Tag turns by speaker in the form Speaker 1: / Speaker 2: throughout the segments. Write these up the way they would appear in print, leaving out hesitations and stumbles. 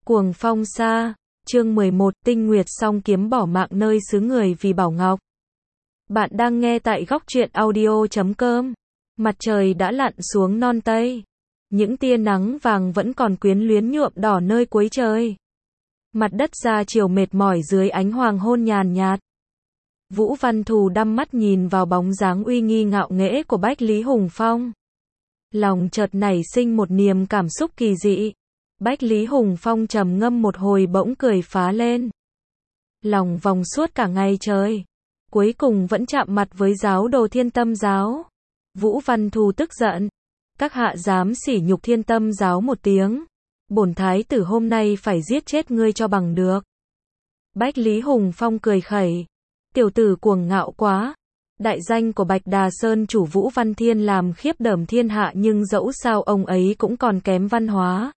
Speaker 1: Cuồng phong xa, chương 11, Tinh Nguyệt song kiếm bỏ mạng nơi xứ người vì Bảo Ngọc. Bạn đang nghe tại góc truyện audio.com. Mặt trời đã lặn xuống non tây. Những tia nắng vàng vẫn còn quyến luyến nhuộm đỏ nơi cuối trời. Mặt đất ra chiều mệt mỏi dưới ánh hoàng hôn nhàn nhạt. Vũ Văn Thù đăm mắt nhìn vào bóng dáng uy nghi ngạo nghễ của Bách Lý Hùng Phong. Lòng chợt nảy sinh một niềm cảm xúc kỳ dị. Bách Lý Hùng Phong trầm ngâm một hồi bỗng cười phá lên. Lòng vòng suốt cả ngày trời. Cuối cùng vẫn chạm mặt với giáo đồ Thiên Tâm giáo. Vũ Văn Thù tức giận. Các hạ dám sỉ nhục Thiên Tâm giáo một tiếng. Bổn thái tử hôm nay phải giết chết ngươi cho bằng được. Bách Lý Hùng Phong cười khẩy. Tiểu tử cuồng ngạo quá. Đại danh của Bạch Đà Sơn chủ Vũ Văn Thiên làm khiếp đảm thiên hạ, nhưng dẫu sao ông ấy cũng còn kém văn hóa.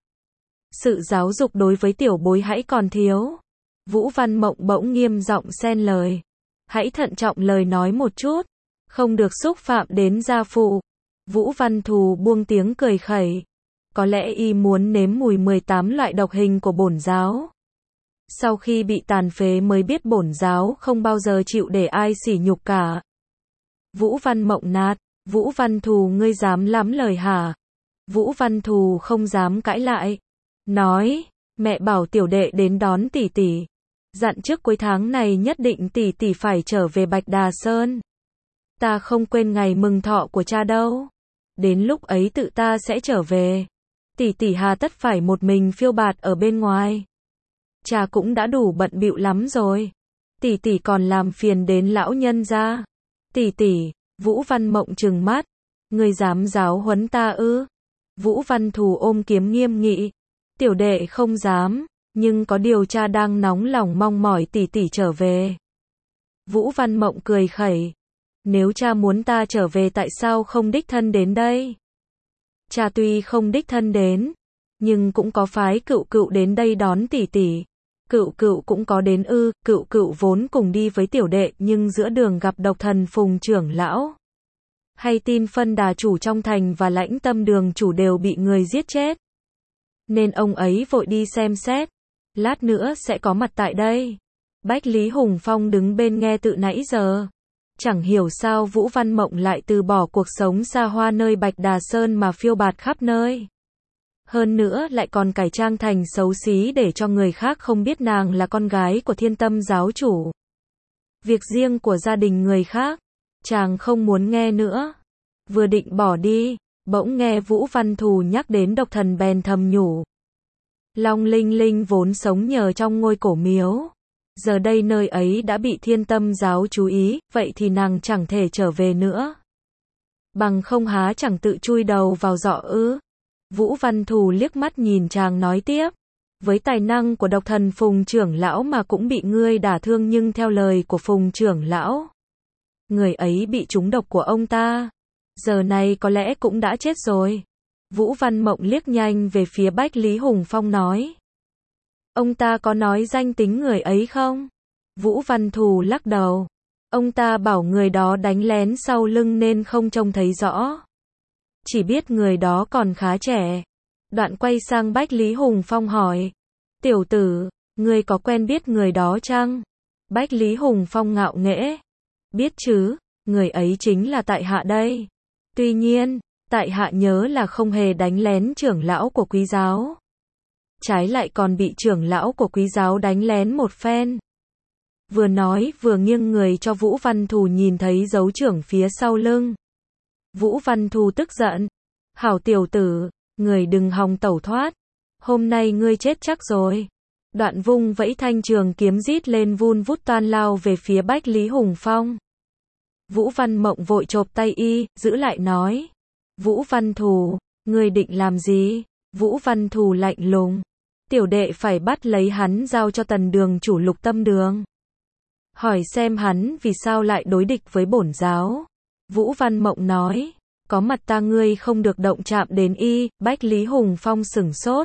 Speaker 1: Sự giáo dục đối với tiểu bối hãy còn thiếu. Vũ Văn Mộng bỗng nghiêm giọng xen lời. Hãy thận trọng lời nói một chút. Không được xúc phạm đến gia phụ. Vũ Văn Thù buông tiếng cười khẩy. Có lẽ y muốn nếm mùi 18 loại độc hình của bổn giáo. Sau khi bị tàn phế mới biết bổn giáo không bao giờ chịu để ai sỉ nhục cả. Vũ Văn Mộng nạt. Vũ Văn Thù ngươi dám lắm lời hả? Vũ Văn Thù không dám cãi lại. Nói, mẹ bảo tiểu đệ đến đón tỷ tỷ. Dặn trước cuối tháng này nhất định tỷ tỷ phải trở về Bạch Đà Sơn. Ta không quên ngày mừng thọ của cha đâu. Đến lúc ấy tự ta sẽ trở về. Tỷ tỷ hà tất phải một mình phiêu bạt ở bên ngoài. Cha cũng đã đủ bận bịu lắm rồi. Tỷ tỷ còn làm phiền đến lão nhân gia. Tỷ tỷ, Vũ Văn Mộng trừng mắt. Ngươi dám giáo huấn ta ư? Vũ Văn Thù ôm kiếm nghiêm nghị. Tiểu đệ không dám, nhưng có điều cha đang nóng lòng mong mỏi tỷ tỷ trở về. Vũ Văn Mộng cười khẩy. Nếu cha muốn ta trở về tại sao không đích thân đến đây? Cha tuy không đích thân đến, nhưng cũng có phái Cựu Cựu đến đây đón tỷ tỷ. Cựu Cựu cũng có đến ư? Cựu Cựu vốn cùng đi với tiểu đệ nhưng giữa đường gặp độc thần Phùng trưởng lão. Hay tin Phân Đà chủ trong thành và Lãnh Tâm đường chủ đều bị người giết chết. Nên ông ấy vội đi xem xét. Lát nữa sẽ có mặt tại đây. Bách Lý Hùng Phong đứng bên nghe từ nãy giờ. Chẳng hiểu sao Vũ Văn Mộng lại từ bỏ cuộc sống xa hoa nơi Bạch Đà Sơn mà phiêu bạt khắp nơi. Hơn nữa lại còn cải trang thành xấu xí để cho người khác không biết nàng là con gái của Thiên Tâm giáo chủ. Việc riêng của gia đình người khác, chàng không muốn nghe nữa. Vừa định bỏ đi, bỗng nghe Vũ Văn Thù nhắc đến độc thần bèn thầm nhủ. Long Linh Linh vốn sống nhờ trong ngôi cổ miếu. Giờ đây nơi ấy đã bị Thiên Tâm giáo chú ý, vậy thì nàng chẳng thể trở về nữa. Bằng không há chẳng tự chui đầu vào giọ ư? Vũ Văn Thù liếc mắt nhìn chàng nói tiếp. Với tài năng của độc thần Phùng trưởng lão mà cũng bị ngươi đả thương, nhưng theo lời của Phùng trưởng lão, người ấy bị trúng độc của ông ta. Giờ này có lẽ cũng đã chết rồi. Vũ Văn Mộng liếc nhanh về phía Bách Lý Hùng Phong nói. Ông ta có nói danh tính người ấy không? Vũ Văn Thù lắc đầu. Ông ta bảo người đó đánh lén sau lưng nên không trông thấy rõ. Chỉ biết người đó còn khá trẻ. Đoạn quay sang Bách Lý Hùng Phong hỏi. Tiểu tử, ngươi có quen biết người đó chăng? Bách Lý Hùng Phong ngạo nghễ. Biết chứ, người ấy chính là tại hạ đây. Tuy nhiên, tại hạ nhớ là không hề đánh lén trưởng lão của quý giáo. Trái lại còn bị trưởng lão của quý giáo đánh lén một phen. Vừa nói vừa nghiêng người cho Vũ Văn Thù nhìn thấy dấu trưởng phía sau lưng. Vũ Văn Thù tức giận. Hảo tiểu tử, người đừng hòng tẩu thoát. Hôm nay ngươi chết chắc rồi. Đoạn vung vẫy thanh trường kiếm rít lên vun vút toan lao về phía Bách Lý Hùng Phong. Vũ Văn Mộng vội chộp tay y, giữ lại nói. Vũ Văn Thù, ngươi định làm gì? Vũ Văn Thù lạnh lùng. Tiểu đệ phải bắt lấy hắn giao cho Tần đường chủ Lục Tâm đường. Hỏi xem hắn vì sao lại đối địch với bổn giáo. Vũ Văn Mộng nói. Có mặt ta ngươi không được động chạm đến y. Bách Lý Hùng Phong sửng sốt.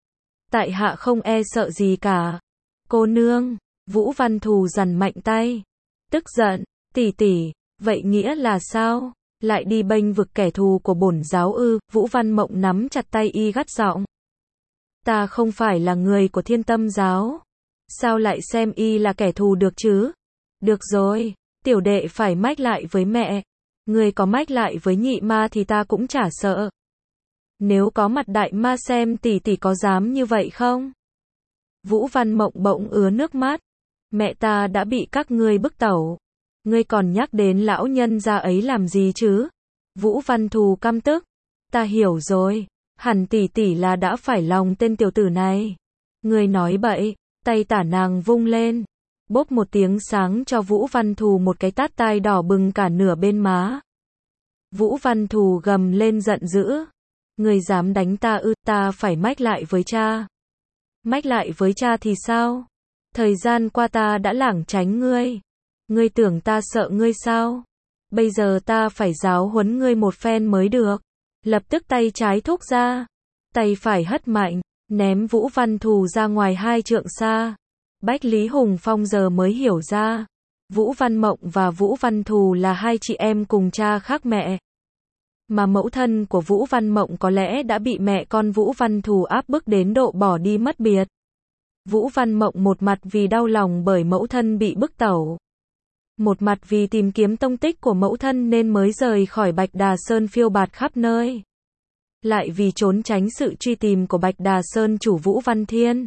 Speaker 1: Tại hạ không e sợ gì cả. Cô nương. Vũ Văn Thù giằn mạnh tay. Tức giận. Tỷ tỷ, vậy nghĩa là sao? Lại đi bênh vực kẻ thù của bổn giáo ư? Vũ Văn Mộng nắm chặt tay y gắt giọng. Ta không phải là người của Thiên Tâm giáo. Sao lại xem y là kẻ thù được chứ? Được rồi, tiểu đệ phải mách lại với mẹ. Người có mách lại với nhị ma thì ta cũng chả sợ. Nếu có mặt đại ma xem tỷ tỷ có dám như vậy không? Vũ Văn Mộng bỗng ứa nước mắt. Mẹ ta đã bị các ngươi bức tẩu. Ngươi còn nhắc đến lão nhân gia ấy làm gì chứ? Vũ Văn Thù căm tức. Ta hiểu rồi. Hẳn tỷ tỷ là đã phải lòng tên tiểu tử này. Ngươi nói bậy. Tay tả nàng vung lên. Bốp một tiếng sáng cho Vũ Văn Thù một cái tát tai đỏ bừng cả nửa bên má. Vũ Văn Thù gầm lên giận dữ. Ngươi dám đánh ta ư? Ta phải mách lại với cha. Mách lại với cha thì sao? Thời gian qua ta đã lảng tránh ngươi. Ngươi tưởng ta sợ ngươi sao? Bây giờ ta phải giáo huấn ngươi một phen mới được. Lập tức tay trái thúc ra. Tay phải hất mạnh, ném Vũ Văn Thù ra ngoài 2 trượng xa. Bách Lý Hùng Phong giờ mới hiểu ra. Vũ Văn Mộng và Vũ Văn Thù là 2 chị em cùng cha khác mẹ. Mà mẫu thân của Vũ Văn Mộng có lẽ đã bị mẹ con Vũ Văn Thù áp bức đến độ bỏ đi mất biệt. Vũ Văn Mộng một mặt vì đau lòng bởi mẫu thân bị bức tẩu. Một mặt vì tìm kiếm tông tích của mẫu thân nên mới rời khỏi Bạch Đà Sơn phiêu bạt khắp nơi. Lại vì trốn tránh sự truy tìm của Bạch Đà Sơn chủ Vũ Văn Thiên.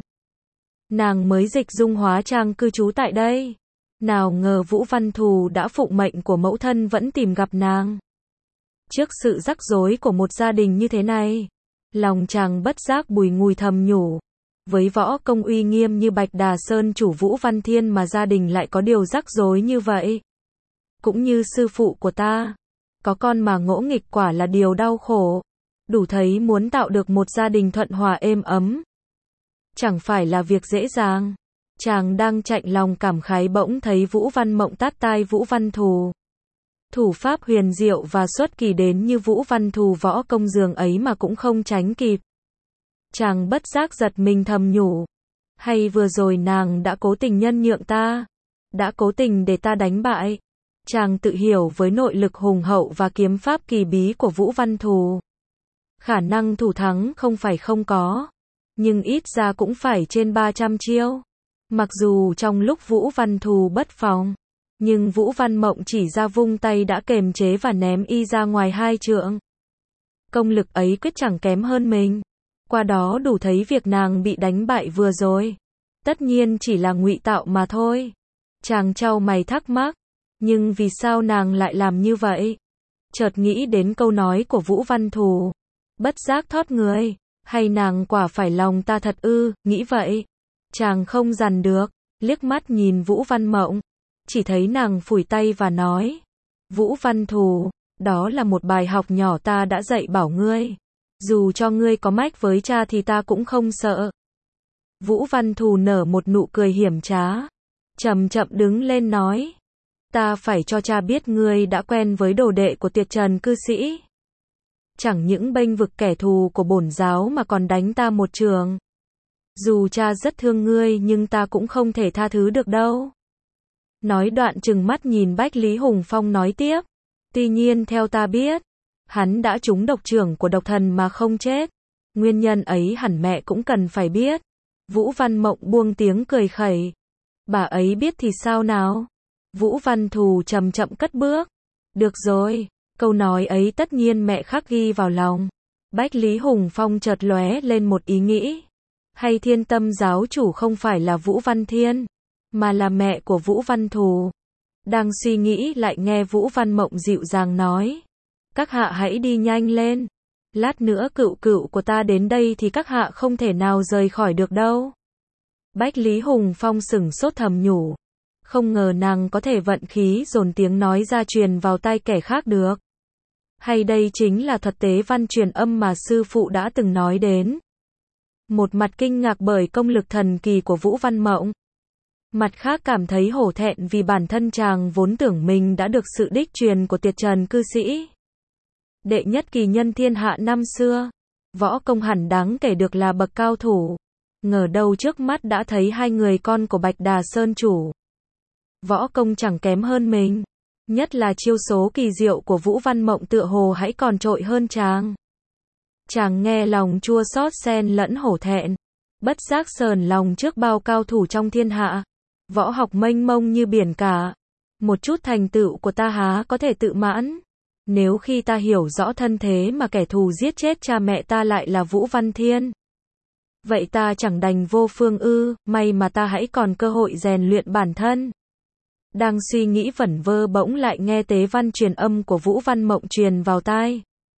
Speaker 1: Nàng mới dịch dung hóa trang cư trú tại đây. Nào ngờ Vũ Văn Thù đã phụng mệnh của mẫu thân vẫn tìm gặp nàng. Trước sự rắc rối của một gia đình như thế này, lòng chàng bất giác bùi ngùi thầm nhủ. Với võ công uy nghiêm như Bạch Đà Sơn chủ Vũ Văn Thiên mà gia đình lại có điều rắc rối như vậy. Cũng như sư phụ của ta, có con mà ngỗ nghịch quả là điều đau khổ. Đủ thấy muốn tạo được một gia đình thuận hòa êm ấm chẳng phải là việc dễ dàng. Chàng đang chạnh lòng cảm khái bỗng thấy Vũ Văn Mộng tát tai Vũ Văn Thù. Thủ pháp huyền diệu và xuất kỳ đến như Vũ Văn Thù võ công dường ấy mà cũng không tránh kịp. Chàng bất giác giật mình thầm nhủ. Hay vừa rồi nàng đã cố tình nhân nhượng ta. Đã cố tình để ta đánh bại. Chàng tự hiểu với nội lực hùng hậu và kiếm pháp kỳ bí của Vũ Văn Thù. Khả năng thủ thắng không phải không có. Nhưng ít ra cũng phải trên 300 chiêu. Mặc dù trong lúc Vũ Văn Thù bất phòng. Nhưng Vũ Văn Mộng chỉ ra vung tay đã kềm chế và ném y ra ngoài 2 trượng. Công lực ấy quyết chẳng kém hơn mình. Qua đó đủ thấy việc nàng bị đánh bại vừa rồi. Tất nhiên chỉ là ngụy tạo mà thôi. Chàng chau mày thắc mắc. Nhưng vì sao nàng lại làm như vậy? Chợt nghĩ đến câu nói của Vũ Văn Thù. Bất giác thót người. Hay nàng quả phải lòng ta thật ư? Nghĩ vậy. Chàng không dằn được. Liếc mắt nhìn Vũ Văn Mộng. Chỉ thấy nàng phủi tay và nói. Vũ Văn Thù, đó là một bài học nhỏ ta đã dạy bảo ngươi. Dù cho ngươi có mách với cha thì ta cũng không sợ. Vũ Văn Thù nở một nụ cười hiểm trá. Chậm chậm đứng lên nói. Ta phải cho cha biết ngươi đã quen với đồ đệ của Tuyệt Trần cư sĩ. Chẳng những bênh vực kẻ thù của bổn giáo mà còn đánh ta một trường. Dù cha rất thương ngươi nhưng ta cũng không thể tha thứ được đâu. Nói đoạn trừng mắt nhìn Bách Lý Hùng Phong nói tiếp. Tuy nhiên theo ta biết, hắn đã trúng độc trưởng của độc thần mà không chết. Nguyên nhân ấy hẳn mẹ cũng cần phải biết. Vũ Văn Mộng buông tiếng cười khẩy. Bà ấy biết thì sao nào? Vũ Văn Thù chậm chậm cất bước. Được rồi, câu nói ấy tất nhiên mẹ khắc ghi vào lòng. Bách Lý Hùng Phong chợt lóe lên một ý nghĩ. Hay Thiên Tâm giáo chủ không phải là Vũ Văn Thiên, mà là mẹ của Vũ Văn Thù. Đang suy nghĩ lại nghe Vũ Văn Mộng dịu dàng nói. Các hạ hãy đi nhanh lên. Lát nữa cựu cựu của ta đến đây thì các hạ không thể nào rời khỏi được đâu. Bách Lý Hùng Phong sửng sốt thầm nhủ. Không ngờ nàng có thể vận khí dồn tiếng nói ra truyền vào tai kẻ khác được. Hay đây chính là thuật tế văn truyền âm mà sư phụ đã từng nói đến. Một mặt kinh ngạc bởi công lực thần kỳ của Vũ Văn Mộng. Mặt khác cảm thấy hổ thẹn vì bản thân chàng vốn tưởng mình đã được sự đích truyền của Tuyệt Trần cư sĩ. Đệ nhất kỳ nhân thiên hạ năm xưa. Võ công hẳn đáng kể được là bậc cao thủ. Ngờ đâu trước mắt đã thấy 2 người con của Bạch Đà Sơn chủ. Võ công chẳng kém hơn mình. Nhất là chiêu số kỳ diệu của Vũ Văn Mộng tựa hồ hãy còn trội hơn chàng. Chàng nghe lòng chua xót xen lẫn hổ thẹn. Bất giác sờn lòng trước bao cao thủ trong thiên hạ. Võ học mênh mông như biển cả. Một chút thành tựu của ta há có thể tự mãn. Nếu khi ta hiểu rõ thân thế mà kẻ thù giết chết cha mẹ ta lại là Vũ Văn Thiên. Vậy ta chẳng đành vô phương ư, may mà ta hãy còn cơ hội rèn luyện bản thân. Đang suy nghĩ vẩn vơ bỗng lại nghe tế văn truyền âm của Vũ Văn Mộng truyền vào tai.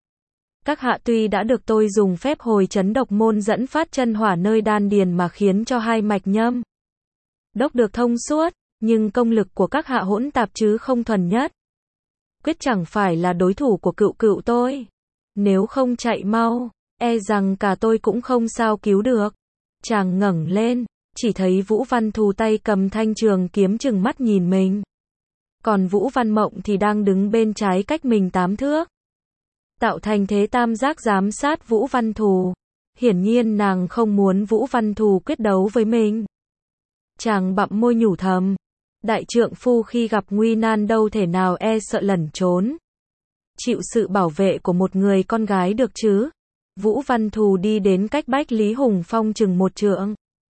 Speaker 1: Các hạ tuy đã được tôi dùng phép hồi chấn độc môn dẫn phát chân hỏa nơi đan điền mà khiến cho hai mạch nhâm đốc được thông suốt, nhưng công lực của các hạ hỗn tạp chứ không thuần nhất. Quyết chẳng phải là đối thủ của cựu cựu tôi. Nếu không chạy mau, e rằng cả tôi cũng không sao cứu được. Chàng ngẩng lên, chỉ thấy Vũ Văn Thù tay cầm thanh trường kiếm trừng mắt nhìn mình. Còn Vũ Văn Mộng thì đang đứng bên trái cách mình 8 thước. Tạo thành thế tam giác giám sát Vũ Văn Thù. Hiển nhiên nàng không muốn Vũ Văn Thù quyết đấu với mình. Chàng bặm môi nhủ thầm. Đại trượng phu khi gặp nguy nan đâu thể nào e sợ lẩn trốn. Chịu sự bảo vệ của một người con gái được chứ. Vũ Văn Thù đi đến cách Bách Lý Hùng Phong chừng 1 trượng.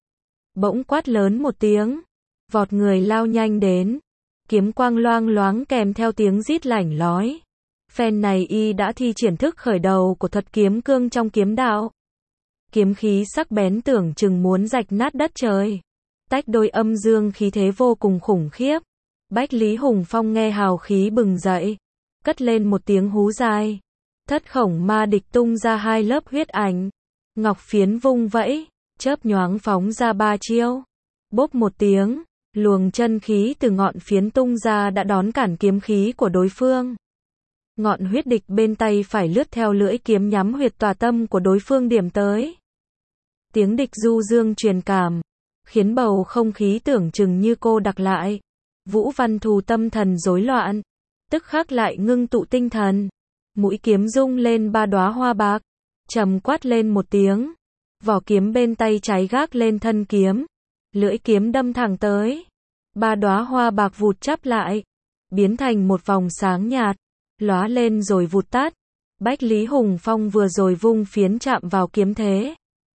Speaker 1: Bỗng quát lớn một tiếng. Vọt người lao nhanh đến. Kiếm quang loang loáng kèm theo tiếng rít lảnh lói. Phen này y đã thi triển thức khởi đầu của thuật kiếm cương trong kiếm đạo. Kiếm khí sắc bén tưởng chừng muốn rạch nát đất trời. Tách đôi âm dương khí thế vô cùng khủng khiếp. Bách Lý Hùng Phong nghe hào khí bừng dậy. Cất lên một tiếng hú dài. Thất khổng ma địch tung ra 2 lớp huyết ảnh. Ngọc phiến vung vẫy. Chớp nhoáng phóng ra 3 chiêu. Bốp một tiếng. Luồng chân khí từ ngọn phiến tung ra đã đón cản kiếm khí của đối phương. Ngọn huyết địch bên tay phải lướt theo lưỡi kiếm nhắm huyệt tòa tâm của đối phương điểm tới. Tiếng địch du dương truyền cảm, khiến bầu không khí tưởng chừng như cô đặc lại. Vũ Văn Thù tâm thần rối loạn, tức khắc lại ngưng tụ tinh thần. Mũi kiếm rung lên 3 đóa hoa bạc, trầm quát lên một tiếng. Vỏ kiếm bên tay trái gác lên thân kiếm, lưỡi kiếm đâm thẳng tới. 3 đóa hoa bạc vụt chắp lại, biến thành một vòng sáng nhạt, lóa lên rồi vụt tắt. Bách Lý Hùng Phong vừa rồi vung phiến chạm vào kiếm thế.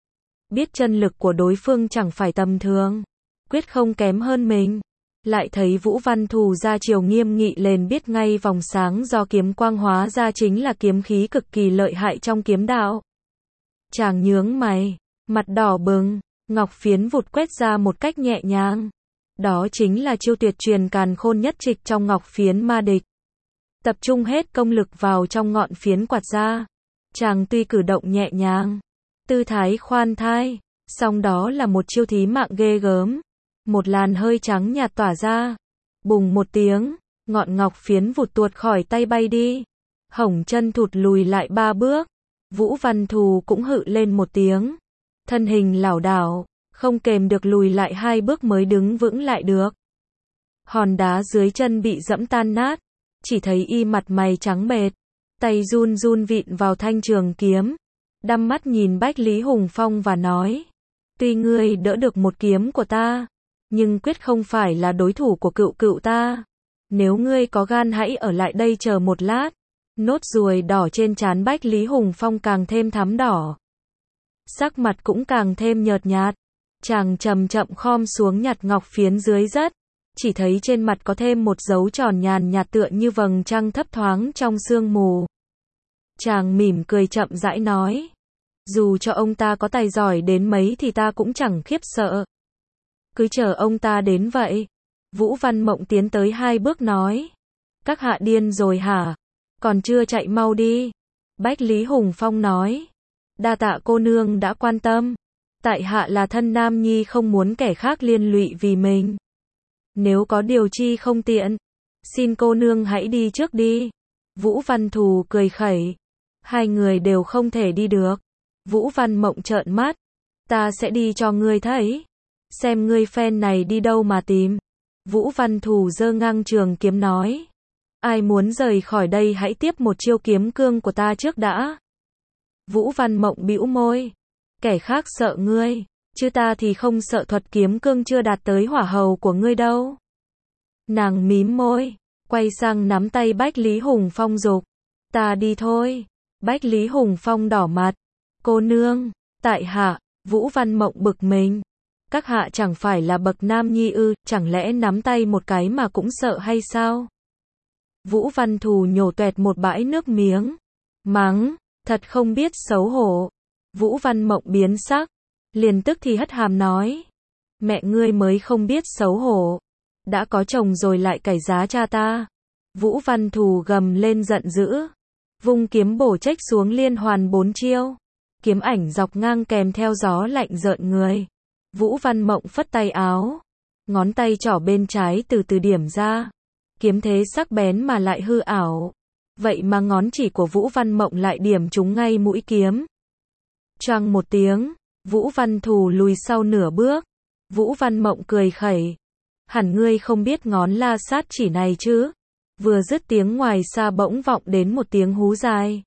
Speaker 1: Biết chân lực của đối phương chẳng phải tầm thường, quyết không kém hơn mình. Lại thấy Vũ Văn Thù ra chiều nghiêm nghị lên biết ngay vòng sáng do kiếm quang hóa ra chính là kiếm khí cực kỳ lợi hại trong kiếm đạo. Chàng nhướng mày, mặt đỏ bừng, ngọc phiến vụt quét ra một cách nhẹ nhàng. Đó chính là chiêu tuyệt truyền càn khôn nhất trịch trong ngọc phiến ma địch. Tập trung hết công lực vào trong ngọn phiến quạt ra. Chàng tuy cử động nhẹ nhàng, tư thái khoan thai, song đó là một chiêu thí mạng ghê gớm. Một làn hơi trắng nhạt tỏa ra. Bùng một tiếng, ngọn ngọc phiến vụt tuột khỏi tay bay đi. Hồng chân thụt lùi lại 3 bước. Vũ Văn Thù cũng hự lên một tiếng. Thân hình lảo đảo, không kềm được lùi lại 2 bước mới đứng vững lại được. Hòn đá dưới chân bị dẫm tan nát. Chỉ thấy y mặt mày trắng bệch, tay run run vịn vào thanh trường kiếm. Đăm mắt nhìn Bách Lý Hùng Phong và nói. Tuy ngươi đỡ được một kiếm của ta, nhưng quyết không phải là đối thủ của cựu cựu ta. Nếu ngươi có gan hãy ở lại đây chờ một lát. Nốt ruồi đỏ trên trán Bách Lý Hùng Phong càng thêm thắm đỏ. Sắc mặt cũng càng thêm nhợt nhạt. Chàng chậm chậm khom xuống nhặt ngọc phiến dưới đất. Chỉ thấy trên mặt có thêm một dấu tròn nhàn nhạt tựa như vầng trăng thấp thoáng trong sương mù. Chàng mỉm cười chậm rãi nói. Dù cho ông ta có tài giỏi đến mấy thì ta cũng chẳng khiếp sợ. Cứ chờ ông ta đến vậy. Vũ Văn Mộng tiến tới 2 bước nói. Các hạ điên rồi hả? Còn chưa chạy mau đi. Bách Lý Hùng Phong nói. Đa tạ cô nương đã quan tâm. Tại hạ là thân nam nhi không muốn kẻ khác liên lụy vì mình. Nếu có điều chi không tiện, xin cô nương hãy đi trước đi. Vũ Văn Thù cười khẩy. 2 người đều không thể đi được. Vũ Văn Mộng trợn mắt. Ta sẽ đi cho ngươi thấy. Xem ngươi phen này đi đâu mà tìm. Vũ Văn Thù giơ ngang trường kiếm nói. Ai muốn rời khỏi đây hãy tiếp một chiêu kiếm cương của ta trước đã. Vũ Văn Mộng bĩu môi. Kẻ khác sợ ngươi, chứ ta thì không sợ thuật kiếm cương chưa đạt tới hỏa hầu của ngươi đâu. Nàng mím môi, quay sang nắm tay Bách Lý Hùng Phong giục. Ta đi thôi. Bách Lý Hùng Phong đỏ mặt. Cô nương, tại hạ. Vũ Văn Mộng bực mình. Các hạ chẳng phải là bậc nam nhi ư, chẳng lẽ nắm tay một cái mà cũng sợ hay sao? Vũ Văn Thù nhổ toẹt một bãi nước miếng. Mắng, thật không biết xấu hổ. Vũ Văn Mộng biến sắc. Liền tức thì hất hàm nói. Mẹ ngươi mới không biết xấu hổ. Đã có chồng rồi lại cày giá cha ta. Vũ Văn Thù gầm lên giận dữ. Vung kiếm bổ chếch xuống liên hoàn 4 chiêu. Kiếm ảnh dọc ngang kèm theo gió lạnh rợn người. Vũ Văn Mộng phất tay áo. Ngón tay trỏ bên trái từ từ điểm ra. Kiếm thế sắc bén mà lại hư ảo. Vậy mà ngón chỉ của Vũ Văn Mộng lại điểm trúng ngay mũi kiếm. Choang một tiếng, Vũ Văn Thù lùi sau nửa bước. Vũ Văn Mộng cười khẩy. Hẳn ngươi không biết ngón la sát chỉ này chứ. Vừa dứt tiếng ngoài xa bỗng vọng đến một tiếng hú dài.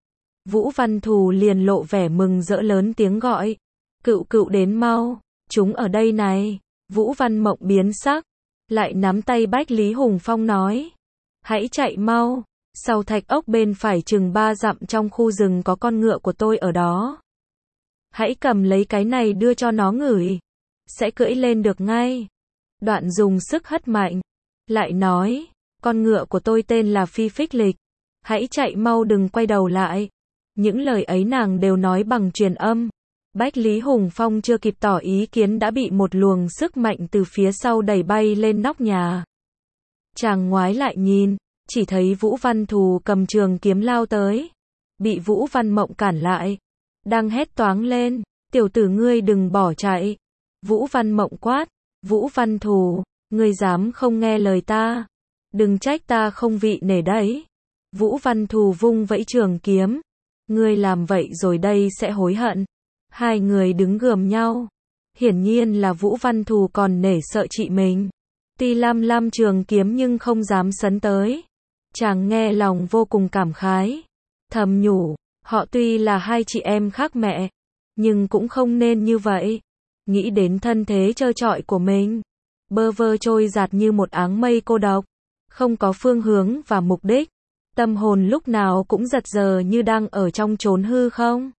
Speaker 1: Vũ Văn Thù liền lộ vẻ mừng rỡ lớn tiếng gọi. Cựu cựu đến mau, chúng ở đây này. Vũ Văn Mộng biến sắc, lại nắm tay Bách Lý Hùng Phong nói. Hãy chạy mau, sau thạch ốc bên phải chừng 3 dặm trong khu rừng có con ngựa của tôi ở đó. Hãy cầm lấy cái này đưa cho nó ngửi, sẽ cưỡi lên được ngay. Đoạn dùng sức hất mạnh, lại nói, con ngựa của tôi tên là Phi Phích Lịch. Hãy chạy mau đừng quay đầu lại. Những lời ấy nàng đều nói bằng truyền âm. Bách Lý Hùng Phong chưa kịp tỏ ý kiến đã bị một luồng sức mạnh từ phía sau đẩy bay lên nóc nhà. Chàng ngoái lại nhìn, chỉ thấy Vũ Văn Thù cầm trường kiếm lao tới. Bị Vũ Văn Mộng cản lại. Đang hét toáng lên, tiểu tử ngươi đừng bỏ chạy. Vũ Văn Mộng quát, Vũ Văn Thù, ngươi dám không nghe lời ta. Đừng trách ta không vị nể đấy. Vũ Văn Thù vung vẫy trường kiếm. Ngươi làm vậy rồi đây sẽ hối hận. Hai người đứng gườm nhau. Hiển nhiên là Vũ Văn Thù còn nể sợ chị mình. Tuy lam trường kiếm nhưng không dám sấn tới. Chàng nghe lòng vô cùng cảm khái. Thầm nhủ, họ tuy là hai chị em khác mẹ, nhưng cũng không nên như vậy. Nghĩ đến thân thế trơ trọi của mình. Bơ vơ trôi giạt như một áng mây cô độc. Không có phương hướng và mục đích. Tâm hồn lúc nào cũng giật giờ như đang ở trong chốn hư không.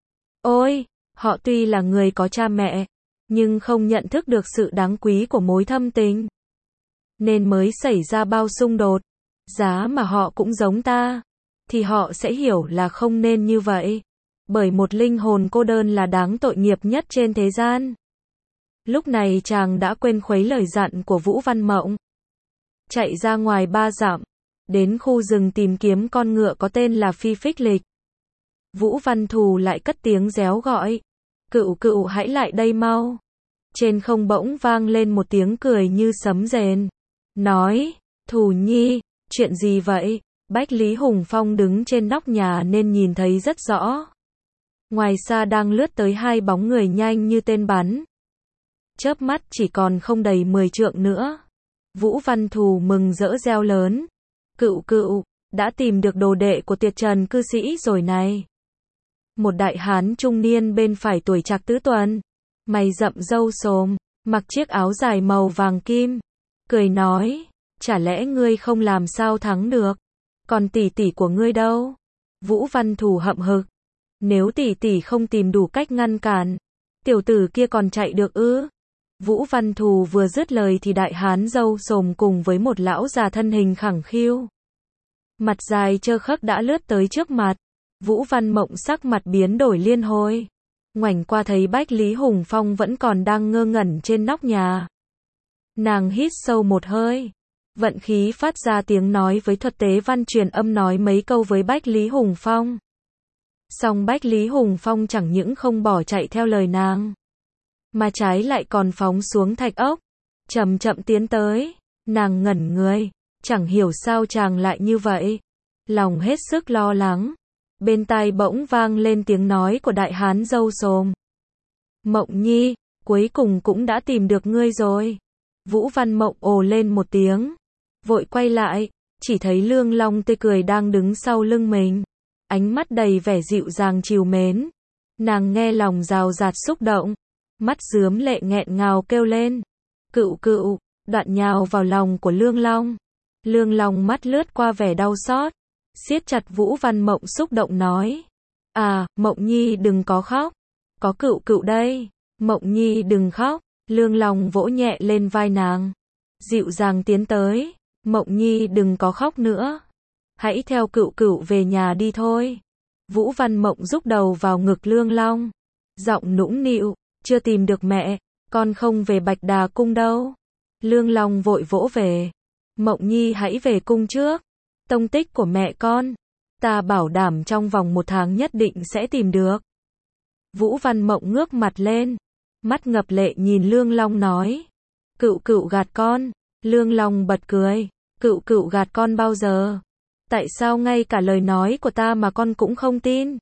Speaker 1: Ôi, họ tuy là người có cha mẹ, nhưng không nhận thức được sự đáng quý của mối thâm tình. Nên mới xảy ra bao xung đột. Giá mà họ cũng giống ta, thì họ sẽ hiểu là không nên như vậy. Bởi một linh hồn cô đơn là đáng tội nghiệp nhất trên thế gian. Lúc này chàng đã quên khuấy lời dặn của Vũ Văn Mộng. Chạy ra ngoài 3 dặm, đến khu rừng tìm kiếm con ngựa có tên là Phi Phích Lịch. Vũ Văn Thù lại cất tiếng réo gọi. Cựu cựu hãy lại đây mau. Trên không bỗng vang lên một tiếng cười như sấm rền. Nói, Thù nhi, chuyện gì vậy? Bách Lý Hùng Phong đứng trên nóc nhà nên nhìn thấy rất rõ. Ngoài xa đang lướt tới hai bóng người nhanh như tên bắn. Chớp mắt chỉ còn không đầy 10 trượng nữa. Vũ Văn Thù mừng rỡ reo lớn. Cựu cựu, đã tìm được đồ đệ của Tuyệt Trần cư sĩ rồi này. Một đại hán trung niên bên phải tuổi trạc tứ tuần. Mày rậm râu xồm, mặc chiếc áo dài màu vàng kim. Cười nói, chả lẽ ngươi không làm sao thắng được? Còn tỷ tỷ của ngươi đâu? Vũ Văn Thù hậm hực. Nếu tỷ tỷ không tìm đủ cách ngăn cản, tiểu tử kia còn chạy được ư? Vũ Văn Thù vừa dứt lời thì đại hán râu xồm cùng với một lão già thân hình khẳng khiu, mặt dài trơ khấc đã lướt tới trước mặt. Vũ Văn Mộng sắc mặt biến đổi liên hồi. Ngoảnh qua thấy Bách Lý Hùng Phong vẫn còn đang ngơ ngẩn trên nóc nhà. Nàng hít sâu một hơi. Vận khí phát ra tiếng nói với thuật tế văn truyền âm nói mấy câu với Bách Lý Hùng Phong. Song Bách Lý Hùng Phong chẳng những không bỏ chạy theo lời nàng, mà trái lại còn phóng xuống thạch ốc, chậm chậm tiến tới. Nàng ngẩn người, chẳng hiểu sao chàng lại như vậy. Lòng hết sức lo lắng. Bên tai bỗng vang lên tiếng nói của đại hán râu xồm. Mộng nhi, cuối cùng cũng đã tìm được ngươi rồi. Vũ Văn Mộng ồ lên một tiếng. Vội quay lại, chỉ thấy Lương Long tươi cười đang đứng sau lưng mình. Ánh mắt đầy vẻ dịu dàng trìu mến. Nàng nghe lòng rào rạt xúc động. Mắt rướm lệ nghẹn ngào kêu lên. Cựu cựu, đoạn nhào vào lòng của Lương Long. Lương Long mắt lướt qua vẻ đau xót. Siết chặt Vũ Văn Mộng xúc động nói. À, Mộng nhi đừng có khóc. có Cựu Cựu đây. Mộng Nhi đừng khóc. Lương Long vỗ nhẹ lên vai nàng, dịu dàng tiến tới. Mộng Nhi đừng có khóc nữa. Hãy theo Cựu Cựu về nhà đi thôi. Vũ Văn Mộng rúc đầu vào ngực Lương Long, giọng nũng nịu, chưa tìm được mẹ, con không về Bạch Đà Cung đâu. Lương Long vội vỗ về. Mộng Nhi hãy về cung trước. Tông tích của mẹ con, ta bảo đảm trong vòng 1 tháng nhất định sẽ tìm được. Vũ Văn Mộng ngước mặt lên, mắt ngập lệ nhìn Lương Long nói. Cựu Cựu gạt con. Lương Long bật cười. Cựu Cựu gạt con bao giờ? Tại sao ngay cả lời nói của ta mà con cũng không tin?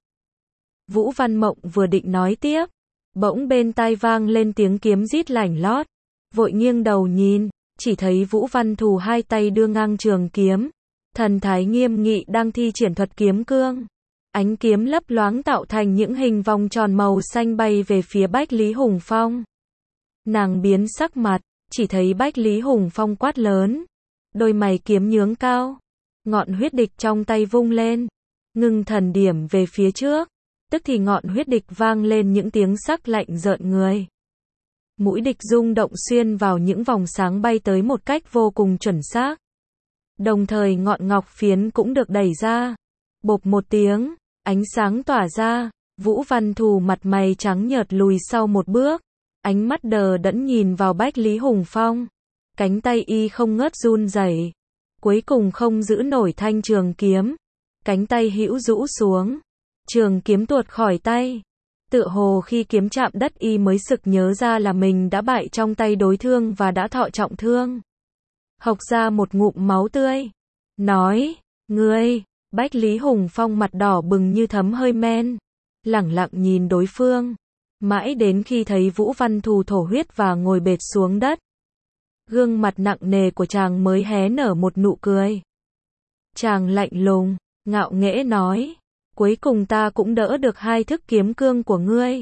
Speaker 1: Vũ Văn Mộng vừa định nói tiếp, bỗng bên tai vang lên tiếng kiếm rít lảnh lót. Vội nghiêng đầu nhìn, chỉ thấy Vũ Văn Thù hai tay đưa ngang trường kiếm, thần thái nghiêm nghị đang thi triển thuật kiếm cương. Ánh kiếm lấp loáng tạo thành những hình vòng tròn màu xanh bay về phía Bách Lý Hùng Phong. Nàng biến sắc mặt, chỉ thấy Bách Lý Hùng Phong quát lớn, đôi mày kiếm nhướng cao, ngọn huyết địch trong tay vung lên, ngưng thần điểm về phía trước, tức thì ngọn huyết địch vang lên những tiếng sắc lạnh rợn người. Mũi địch rung động xuyên vào những vòng sáng bay tới một cách vô cùng chuẩn xác. Đồng thời ngọn ngọc phiến cũng được đẩy ra. Bộp một tiếng, ánh sáng tỏa ra, Vũ Văn Thù mặt mày trắng nhợt lùi sau một bước, ánh mắt đờ đẫn nhìn vào Bách Lý Hùng Phong. Cánh tay y không ngớt run rẩy, cuối cùng không giữ nổi thanh trường kiếm. Cánh tay hữu rũ xuống, trường kiếm tuột khỏi tay. Tựa hồ khi kiếm chạm đất y mới sực nhớ ra là mình đã bại trong tay đối thương và đã thọ trọng thương. Hộc ra một ngụm máu tươi. Nói, ngươi. Bách Lý Hùng Phong mặt đỏ bừng như thấm hơi men, lẳng lặng nhìn đối phương, mãi đến khi thấy Vũ Văn Thù thổ huyết và ngồi bệt xuống đất. Gương mặt nặng nề của chàng mới hé nở một nụ cười. Chàng lạnh lùng, ngạo nghễ nói, cuối cùng ta cũng đỡ được 2 thức kiếm cương của ngươi.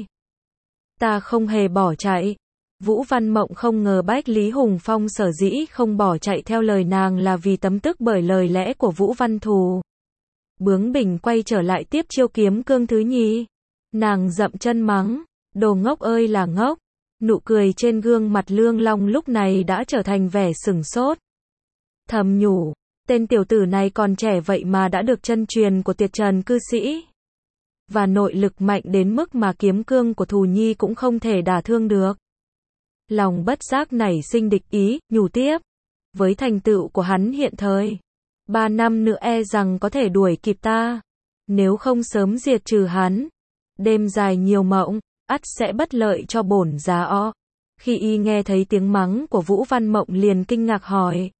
Speaker 1: Ta không hề bỏ chạy. Vũ Văn Mộng không ngờ Bách Lý Hùng Phong sở dĩ không bỏ chạy theo lời nàng là vì tấm tức bởi lời lẽ của Vũ Văn Thù. Bướng bỉnh quay trở lại tiếp chiêu kiếm cương thứ nhì. Nàng dậm chân mắng, đồ ngốc ơi là ngốc. Nụ cười trên gương mặt Lương Long lúc này đã trở thành vẻ sửng sốt. Thầm nhủ, tên tiểu tử này còn trẻ vậy mà đã được chân truyền của Tuyệt Trần cư sĩ. Và nội lực mạnh đến mức mà kiếm cương của Thù Nhi cũng không thể đả thương được. Lòng bất giác nảy sinh địch ý, nhủ tiếp. Với thành tựu của hắn hiện thời, 3 năm nữa e rằng có thể đuổi kịp ta. Nếu không sớm diệt trừ hắn, đêm dài nhiều mộng, ắt sẽ bất lợi cho bổn giá o. Khi y nghe thấy tiếng mắng của Vũ Văn Mộng liền kinh ngạc hỏi.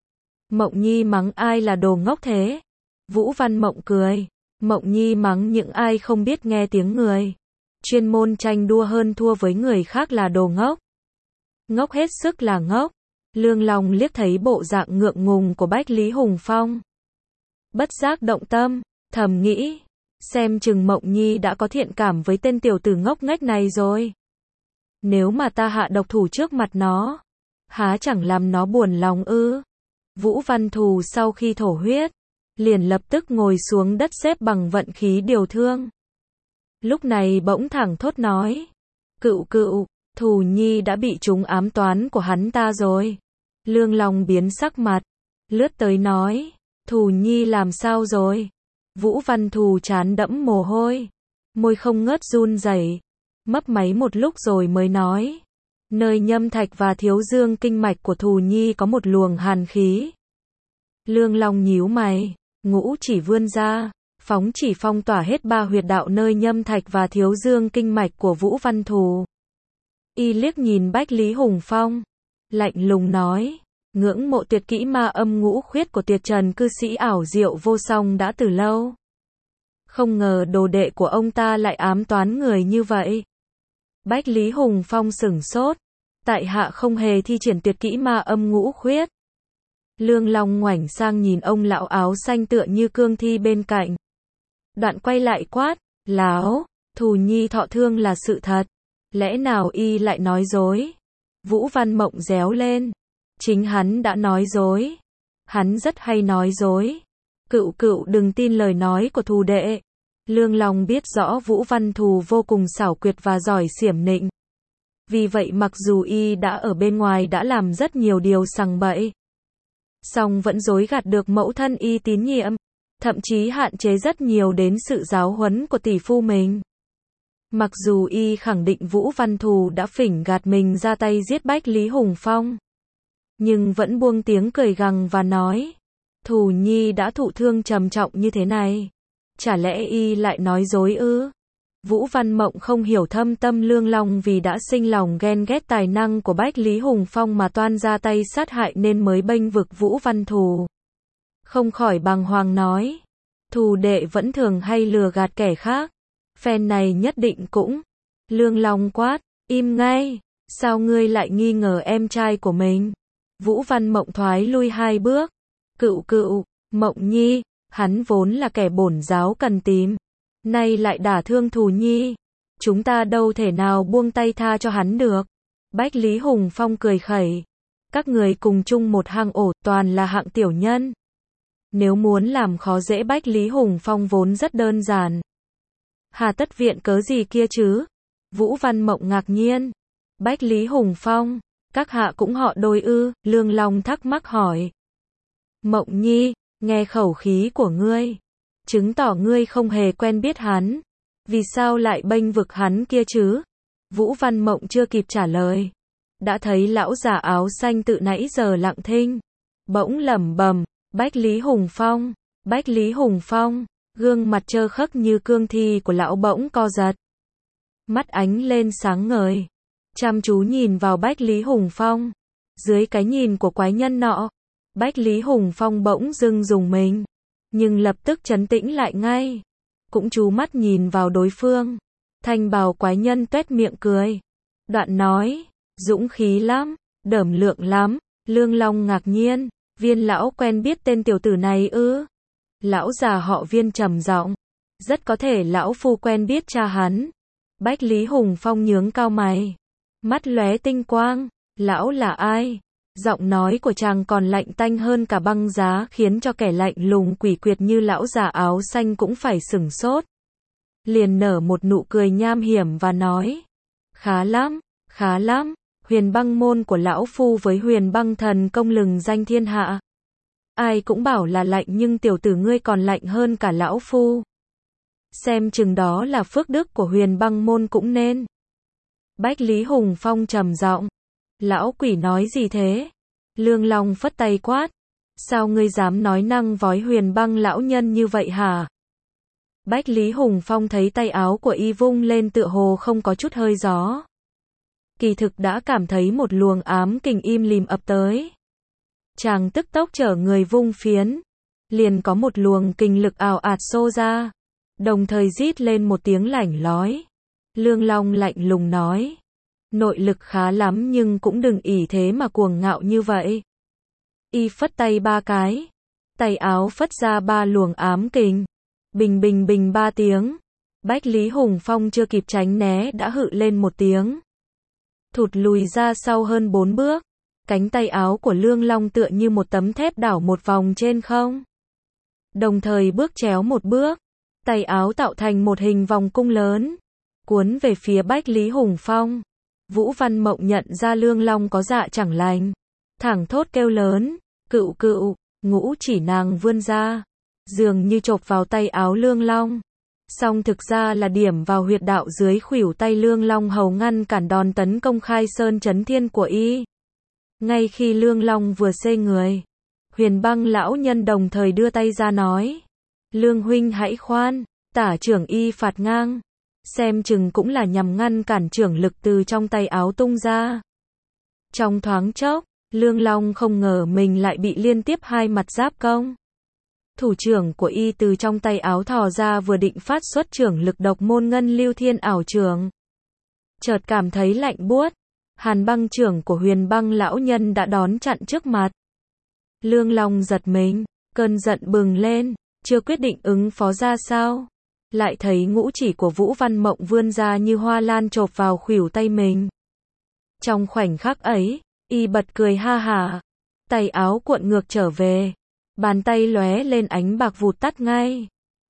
Speaker 1: Mộng Nhi mắng ai là đồ ngốc thế? Vũ Văn Mộng cười. Mộng Nhi mắng những ai không biết nghe tiếng người, chuyên môn tranh đua hơn thua với người khác là đồ ngốc. Ngốc hết sức là ngốc. Lương Long liếc thấy bộ dạng ngượng ngùng của Bách Lý Hùng Phong, bất giác động tâm, thầm nghĩ, xem chừng Mộng Nhi đã có thiện cảm với tên tiểu tử ngốc nghếch này rồi. Nếu mà ta hạ độc thủ trước mặt nó, há chẳng làm nó buồn lòng ư? Vũ Văn Thù sau khi thổ huyết, liền lập tức ngồi xuống đất xếp bằng vận khí điều thương. Lúc này bỗng thẳng thốt nói, Cựu Cựu, Thù Nhi đã bị trúng ám toán của hắn ta rồi. Lương Long biến sắc mặt, lướt tới nói, Thù Nhi làm sao rồi? Vũ Văn Thù trán đẫm mồ hôi, môi không ngớt run rẩy, mấp máy một lúc rồi mới nói, nơi nhâm thạch và thiếu dương kinh mạch của Thù Nhi có một luồng hàn khí. Lương Long nhíu mày, ngũ chỉ vươn ra, phóng chỉ phong tỏa hết 3 huyệt đạo nơi nhâm thạch và thiếu dương kinh mạch của Vũ Văn Thù. Y liếc nhìn Bách Lý Hùng Phong, lạnh lùng nói, ngưỡng mộ tuyệt kỹ ma âm ngũ khuyết của Tuyệt Trần cư sĩ ảo diệu vô song đã từ lâu. Không ngờ đồ đệ của ông ta lại ám toán người như vậy. Bách Lý Hùng Phong sửng sốt, tại hạ không hề thi triển tuyệt kỹ ma âm ngũ khuyết. Lương Long ngoảnh sang nhìn ông lão áo xanh tựa như cương thi bên cạnh. Đoạn quay lại quát, láo, Thù Nhi thọ thương là sự thật. Lẽ nào y lại nói dối? Vũ Văn Mộng réo lên. Chính hắn đã nói dối. Hắn rất hay nói dối. Cựu Cựu đừng tin lời nói của Thù đệ. Lương Long biết rõ Vũ Văn Thù vô cùng xảo quyệt và giỏi xiểm nịnh. Vì vậy mặc dù y đã ở bên ngoài đã làm rất nhiều điều sằng bậy, song vẫn dối gạt được mẫu thân y tín nhiệm, thậm chí hạn chế rất nhiều đến sự giáo huấn của tỷ phu mình. Mặc dù y khẳng định Vũ Văn Thù đã phỉnh gạt mình ra tay giết Bách Lý Hùng Phong, nhưng vẫn buông tiếng cười gằn và nói, Thù Nhi đã thụ thương trầm trọng như thế này, chả lẽ y lại nói dối ư? Vũ Văn Mộng không hiểu thâm tâm Lương Long vì đã sinh lòng ghen ghét tài năng của Bách Lý Hùng Phong mà toan ra tay sát hại nên mới bênh vực Vũ Văn Thù. Không khỏi bàng hoàng nói, Thù đệ vẫn thường hay lừa gạt kẻ khác, phen này nhất định cũng. Lương Long quát, im ngay, sao ngươi lại nghi ngờ em trai của mình? Vũ Văn Mộng thoái lui 2 bước, cựu, Mộng Nhi, hắn vốn là kẻ bổn giáo cần tìm, nay lại đả thương Thù Nhi, chúng ta đâu thể nào buông tay tha cho hắn được. Bách Lý Hùng Phong cười khẩy, các người cùng chung một hang ổ, toàn là hạng tiểu nhân. Nếu muốn làm khó dễ Bách Lý Hùng Phong vốn rất đơn giản. Hà tất viện cớ gì kia chứ? Vũ Văn Mộng ngạc nhiên. Bách Lý Hùng Phong, các hạ cũng họ đôi ư? Lương Long thắc mắc hỏi. Mộng Nhi, nghe khẩu khí của ngươi, chứng tỏ ngươi không hề quen biết hắn. Vì sao lại bênh vực hắn kia chứ? Vũ Văn Mộng chưa kịp trả lời, đã thấy lão già áo xanh tự nãy giờ lặng thinh, bỗng lẩm bẩm, Bách Lý Hùng Phong, Bách Lý Hùng Phong. Gương mặt trơ khắc như cương thi của lão bỗng co giật, mắt ánh lên sáng ngời, chăm chú nhìn vào Bách Lý Hùng Phong. Dưới cái nhìn của quái nhân nọ, Bách Lý Hùng Phong bỗng dưng rùng mình, nhưng lập tức trấn tĩnh lại ngay, cũng chú mắt nhìn vào đối phương. Thanh bào quái nhân tuét miệng cười, đoạn nói, dũng khí lắm, đởm lượng lắm. Lương Long ngạc nhiên, Viên lão quen biết tên tiểu tử này ư? Lão già họ Viên trầm giọng, rất có thể lão phu quen biết cha hắn. Bách Lý Hùng Phong nhướng cao mày, mắt lóe tinh quang, lão là ai? Giọng nói của chàng còn lạnh tanh hơn cả băng giá, khiến cho kẻ lạnh lùng quỷ quyệt như lão già áo xanh cũng phải sửng sốt. Liền nở một nụ cười nham hiểm và nói, khá lắm, Huyền Băng môn của lão phu với Huyền Băng thần công lừng danh thiên hạ. Ai cũng bảo là lạnh nhưng tiểu tử ngươi còn lạnh hơn cả lão phu. Xem chừng đó là phước đức của Huyền Băng môn cũng nên. Bách Lý Hùng Phong trầm giọng, lão quỷ nói gì thế? Lương Long phất tay quát, sao ngươi dám nói năng vói Huyền Băng lão nhân như vậy hả? Bách Lý Hùng Phong thấy tay áo của y vung lên tựa hồ không có chút hơi gió. Kỳ thực đã cảm thấy một luồng ám kình im lìm ập tới. Chàng tức tốc chở người vung phiến, liền có một luồng kình lực ào ạt xô ra, đồng thời rít lên một tiếng lảnh lói. Lương Long lạnh lùng nói, nội lực khá lắm nhưng cũng đừng ỷ thế mà cuồng ngạo như vậy. Y phất tay 3 cái, tay áo phất ra 3 luồng ám kình, bình bình bình 3 tiếng. Bách Lý Hùng Phong chưa kịp tránh né đã hự lên một tiếng, thụt lùi ra sau hơn 4 bước. Cánh tay áo của Lương Long tựa như một tấm thép đảo một vòng trên không. Đồng thời bước chéo một bước, tay áo tạo thành một hình vòng cung lớn, cuốn về phía Bách Lý Hùng Phong. Vũ Văn Mộng nhận ra Lương Long có dạ chẳng lành, thẳng thốt kêu lớn, cựu, ngũ chỉ nàng vươn ra, dường như chộp vào tay áo Lương Long. Song thực ra là điểm vào huyệt đạo dưới khuỷu tay Lương Long hầu ngăn cản đòn tấn công khai sơn chấn thiên của y. Ngay khi Lương Long vừa xê người, Huyền Băng lão nhân đồng thời đưa tay ra nói, Lương huynh hãy khoan, tả trưởng y phạt ngang, xem chừng cũng là nhằm ngăn cản trưởng lực từ trong tay áo tung ra. Trong thoáng chốc, Lương Long không ngờ mình lại bị liên tiếp 2 mặt giáp công. Thủ trưởng của y từ trong tay áo thò ra vừa định phát xuất trưởng lực độc môn ngân lưu thiên ảo trưởng. Chợt cảm thấy lạnh buốt, Hàn Băng trưởng của Huyền Băng lão nhân đã đón chặn trước mặt. Lương Long giật mình, cơn giận bừng lên, chưa quyết định ứng phó ra sao, lại thấy ngũ chỉ của Vũ Văn Mộng vươn ra như hoa lan chộp vào khuỷu tay mình. Trong khoảnh khắc ấy, y bật cười ha hả, tay áo cuộn ngược trở về, bàn tay lóe lên ánh bạc vụt tắt ngay.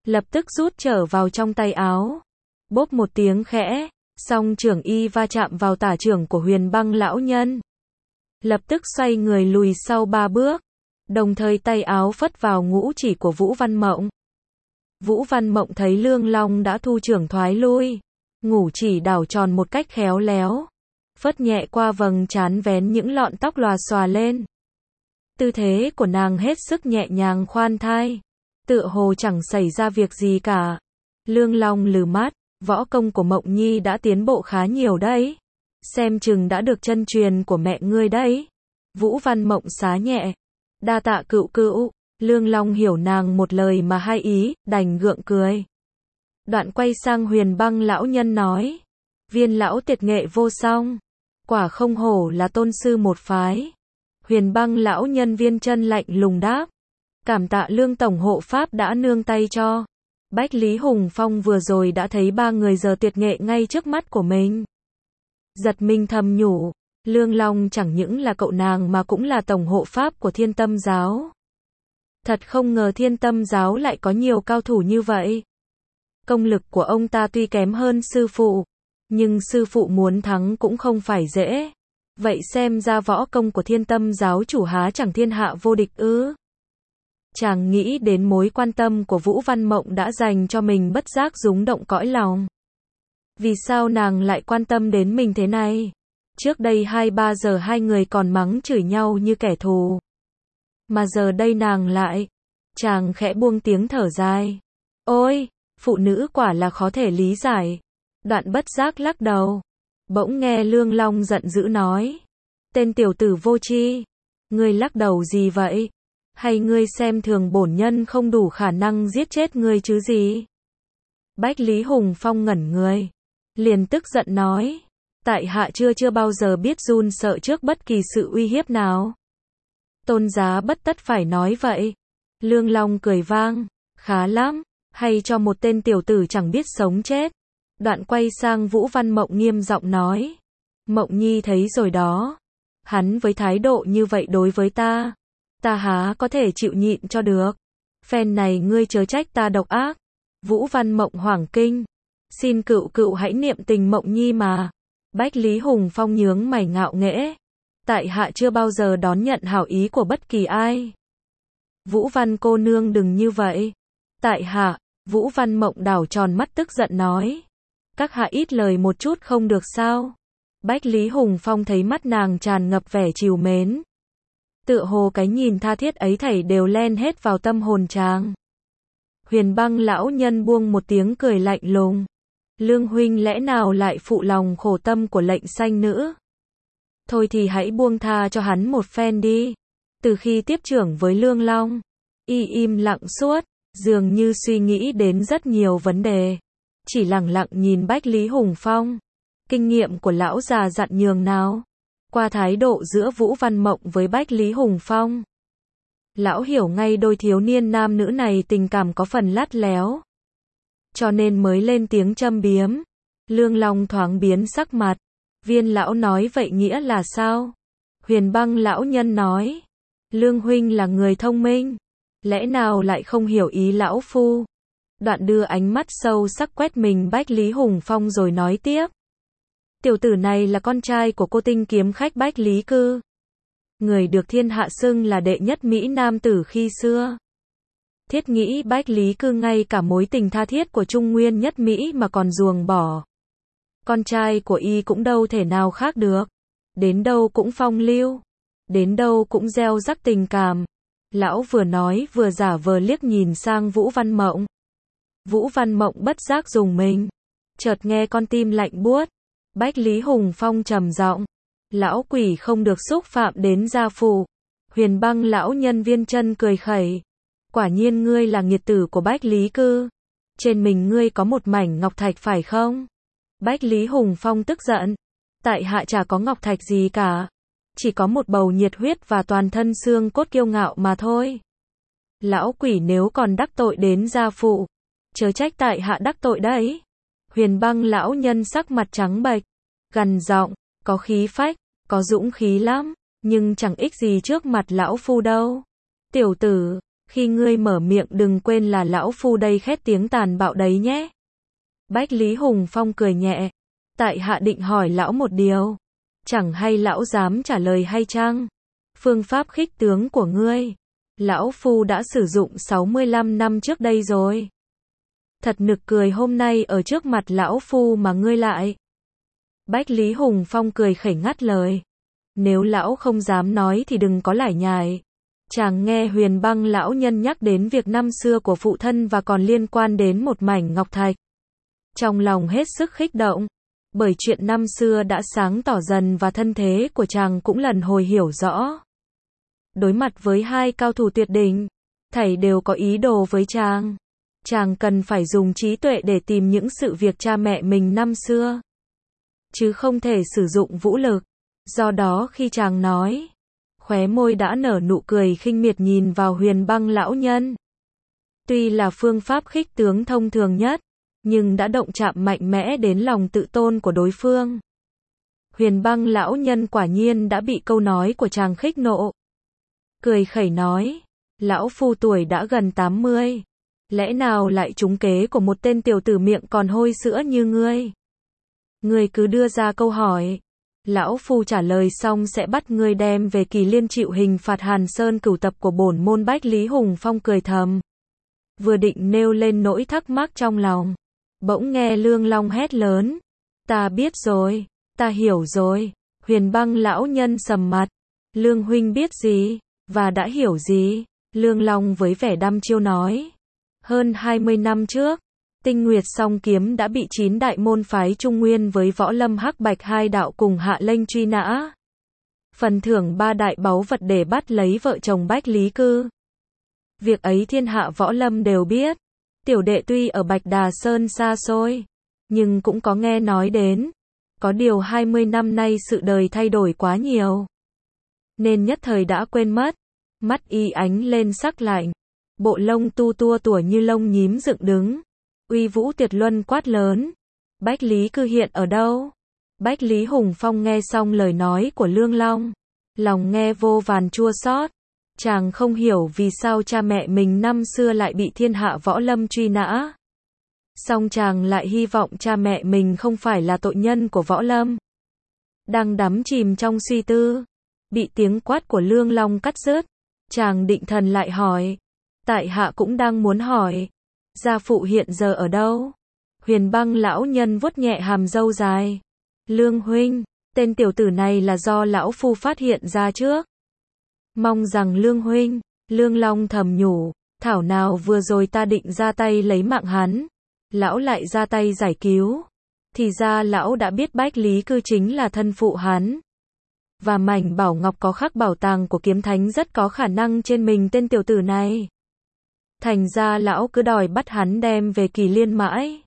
Speaker 1: lập tức rút trở vào trong tay áo. Bốp một tiếng khẽ, song trưởng y va chạm vào tả trưởng của Huyền Băng lão nhân. Lập tức xoay người lùi sau 3 bước, đồng thời tay áo phất vào ngũ chỉ của Vũ Văn Mộng. Vũ Văn Mộng thấy Lương Long đã thu trưởng thoái lui, ngũ chỉ đảo tròn một cách khéo léo, phất nhẹ qua vầng trán vén những lọn tóc lòa xòa lên. Tư thế của nàng hết sức nhẹ nhàng khoan thai, tựa hồ chẳng xảy ra việc gì cả. Lương Long lừ mắt, võ công của Mộng Nhi đã tiến bộ khá nhiều đấy. Xem chừng đã được chân truyền của mẹ ngươi đấy. Vũ Văn Mộng xá nhẹ. Đa tạ cựu cữu. Lương Long hiểu nàng một lời mà hai ý, đành gượng cười. Đoạn quay sang Huyền Băng lão nhân nói. Viên lão tuyệt nghệ vô song. Quả không hổ là tôn sư một phái. Huyền Băng lão nhân viên chân lạnh lùng đáp. Cảm tạ Lương tổng hộ pháp đã nương tay cho. Bách Lý Hùng Phong vừa rồi đã thấy 3 người giờ tuyệt nghệ ngay trước mắt của mình. Giật mình thầm nhủ, Lương Long chẳng những là cậu nàng mà cũng là tổng hộ pháp của Thiên Tâm giáo. Thật không ngờ Thiên Tâm giáo lại có nhiều cao thủ như vậy. Công lực của ông ta tuy kém hơn sư phụ, nhưng sư phụ muốn thắng cũng không phải dễ. Vậy xem ra võ công của Thiên Tâm giáo chủ há chẳng thiên hạ vô địch ư? Chàng nghĩ đến mối quan tâm của Vũ Văn Mộng đã dành cho mình, bất giác rúng động cõi lòng. Vì sao nàng lại quan tâm đến mình thế này? Trước đây 2-3 giờ hai người còn mắng chửi nhau như kẻ thù. Mà giờ đây nàng lại. Chàng khẽ buông tiếng thở dài. Ôi, phụ nữ quả là khó thể lý giải. Đoạn bất giác lắc đầu. Bỗng nghe Lương Long giận dữ nói. Tên tiểu tử vô tri. Ngươi lắc đầu gì vậy? Hay ngươi xem thường bổn nhân không đủ khả năng giết chết ngươi chứ gì? Bách Lý Hùng Phong ngẩn người. Liền tức giận nói. Tại hạ chưa bao giờ biết run sợ trước bất kỳ sự uy hiếp nào. Tôn giá bất tất phải nói vậy. Lương Long cười vang. Khá lắm. Hay cho một tên tiểu tử chẳng biết sống chết. Đoạn quay sang Vũ Văn Mộng nghiêm giọng nói. Mộng Nhi thấy rồi đó. Hắn với thái độ như vậy đối với ta. Ta há có thể chịu nhịn cho được. Phen này ngươi chớ trách ta độc ác. Vũ Văn Mộng hoảng kinh. Xin cựu cựu hãy niệm tình Mộng Nhi mà. Bách Lý Hùng Phong nhướng mày ngạo nghễ. Tại hạ chưa bao giờ đón nhận hảo ý của bất kỳ ai. Vũ Văn cô nương đừng như vậy. Tại hạ, Vũ Văn Mộng đảo tròn mắt tức giận nói. Các hạ ít lời một chút không được sao? Bách Lý Hùng Phong thấy mắt nàng tràn ngập vẻ trìu mến. Tựa hồ cái nhìn tha thiết ấy thảy đều len hết vào tâm hồn chàng. Huyền Băng lão nhân buông một tiếng cười lạnh lùng. Lương huynh lẽ nào lại phụ lòng khổ tâm của lệnh sanh nữ? Thôi thì hãy buông tha cho hắn một phen đi. Từ khi tiếp trưởng với Lương Long, y im lặng suốt, dường như suy nghĩ đến rất nhiều vấn đề. Chỉ lặng lặng nhìn Bách Lý Hùng Phong. Kinh nghiệm của lão già dặn nhường nào? Qua thái độ giữa Vũ Văn Mộng với Bách Lý Hùng Phong, lão hiểu ngay đôi thiếu niên nam nữ này tình cảm có phần lắt léo. Cho nên mới lên tiếng châm biếm. Lương Long thoáng biến sắc mặt. Viên lão nói vậy nghĩa là sao? Huyền Băng lão nhân nói. Lương huynh là người thông minh. Lẽ nào lại không hiểu ý lão phu? Đoạn đưa ánh mắt sâu sắc quét mình Bách Lý Hùng Phong rồi nói tiếp. Tiểu tử này là con trai của cô tinh kiếm khách Bách Lý Cư. Người được thiên hạ xưng là đệ nhất Mỹ nam tử khi xưa. Thiết nghĩ Bách Lý Cư ngay cả mối tình tha thiết của Trung Nguyên nhất Mỹ mà còn ruồng bỏ. Con trai của y cũng đâu thể nào khác được. Đến đâu cũng phong lưu. Đến đâu cũng gieo rắc tình cảm. Lão vừa nói vừa giả vờ liếc nhìn sang Vũ Văn Mộng. Vũ Văn Mộng bất giác rùng mình. Chợt nghe con tim lạnh buốt. Bách Lý Hùng Phong trầm giọng. Lão quỷ không được xúc phạm đến gia phụ. Huyền Băng lão nhân viên chân cười khẩy. Quả nhiên ngươi là nghiệt tử của Bách Lý Cư. Trên mình ngươi có một mảnh ngọc thạch phải không? Bách Lý Hùng Phong tức giận. Tại hạ chả có ngọc thạch gì cả. Chỉ có một bầu nhiệt huyết và toàn thân xương cốt kiêu ngạo mà thôi. Lão quỷ nếu còn đắc tội đến gia phụ, chớ trách tại hạ đắc tội đấy. Huyền Băng lão nhân sắc mặt trắng bệch, gằn giọng, có khí phách, có dũng khí lắm, nhưng chẳng ích gì trước mặt lão phu đâu. Tiểu tử, Khi ngươi mở miệng đừng quên là lão phu đây khét tiếng tàn bạo đấy nhé. Bách Lý Hùng Phong cười nhẹ. Tại hạ định hỏi lão một điều. Chẳng hay lão dám trả lời hay chăng? Phương pháp khích tướng của ngươi, lão phu đã sử dụng 65 năm trước đây rồi. Thật nực cười hôm nay ở trước mặt lão phu mà ngươi lại. Bách Lý Hùng Phong cười khẩy ngắt lời. Nếu lão không dám nói thì đừng có lải nhải. Chàng nghe Huyền Băng lão nhân nhắc đến việc năm xưa của phụ thân và còn liên quan đến một mảnh ngọc thạch. Trong lòng hết sức khích động. Bởi chuyện năm xưa đã sáng tỏ dần và thân thế của chàng cũng lần hồi hiểu rõ. Đối mặt với hai cao thủ tuyệt đỉnh, thảy đều có ý đồ với chàng. Chàng cần phải dùng trí tuệ để tìm những sự việc cha mẹ mình năm xưa, chứ không thể sử dụng vũ lực. Do đó khi chàng nói, khóe môi đã nở nụ cười khinh miệt nhìn vào Huyền Băng lão nhân. Tuy là phương pháp khích tướng thông thường nhất, nhưng đã động chạm mạnh mẽ đến lòng tự tôn của đối phương. Huyền Băng lão nhân quả nhiên đã bị câu nói của chàng khích nộ. Cười khẩy nói, lão phu tuổi đã gần 80, lẽ nào lại trúng kế của một tên tiểu tử miệng còn hôi sữa như ngươi? Ngươi cứ đưa ra câu hỏi, lão phu trả lời xong sẽ bắt ngươi đem về Kỳ Liên chịu hình phạt Hàn Sơn cửu tập của bổn môn. Bách Lý Hùng Phong cười thầm, vừa định nêu lên nỗi thắc mắc trong lòng, bỗng nghe Lương Long hét lớn, ta biết rồi, ta hiểu rồi. Huyền Băng lão nhân sầm mặt, Lương huynh biết gì, và đã hiểu gì? Lương Long với vẻ đăm chiêu nói, hơn 20 năm trước, Tinh Nguyệt Song Kiếm đã bị 9 đại môn phái Trung Nguyên với Võ Lâm Hắc Bạch hai đạo cùng hạ lệnh truy nã. Phần thưởng 3 đại báu vật để bắt lấy vợ chồng Bách Lý Cư. Việc ấy thiên hạ võ lâm đều biết. Tiểu đệ tuy ở Bạch Đà Sơn xa xôi, nhưng cũng có nghe nói đến. Có điều 20 năm nay sự đời thay đổi quá nhiều, nên nhất thời đã quên mất. Mắt y ánh lên sắc lạnh, bộ lông tu tua tủa như lông nhím dựng đứng, uy vũ tuyệt luân quát lớn, Bách Lý Cư hiện ở đâu? Bách Lý Hùng Phong nghe xong lời nói của Lương Long, lòng nghe vô vàn chua xót. Chàng không hiểu vì sao cha mẹ mình năm xưa lại bị thiên hạ võ lâm truy nã. Song chàng lại hy vọng cha mẹ mình không phải là tội nhân của võ lâm. Đang đắm chìm trong suy tư, bị tiếng quát của Lương Long cắt dứt. Chàng định thần lại hỏi, tại hạ cũng đang muốn hỏi, gia phụ hiện giờ ở đâu? Huyền Băng lão nhân vuốt nhẹ hàm râu dài. Lương huynh, tên tiểu tử này là do lão phu phát hiện ra trước. Mong rằng Lương huynh, Lương Long thầm nhủ, thảo nào vừa rồi ta định ra tay lấy mạng hắn, lão lại ra tay giải cứu. Thì ra lão đã biết Bách Lý Cư chính là thân phụ hắn. Và mảnh bảo ngọc có khắc bảo tàng của kiếm thánh rất có khả năng trên mình tên tiểu tử này. Thành ra lão cứ đòi bắt hắn đem về Kỳ Liên mãi.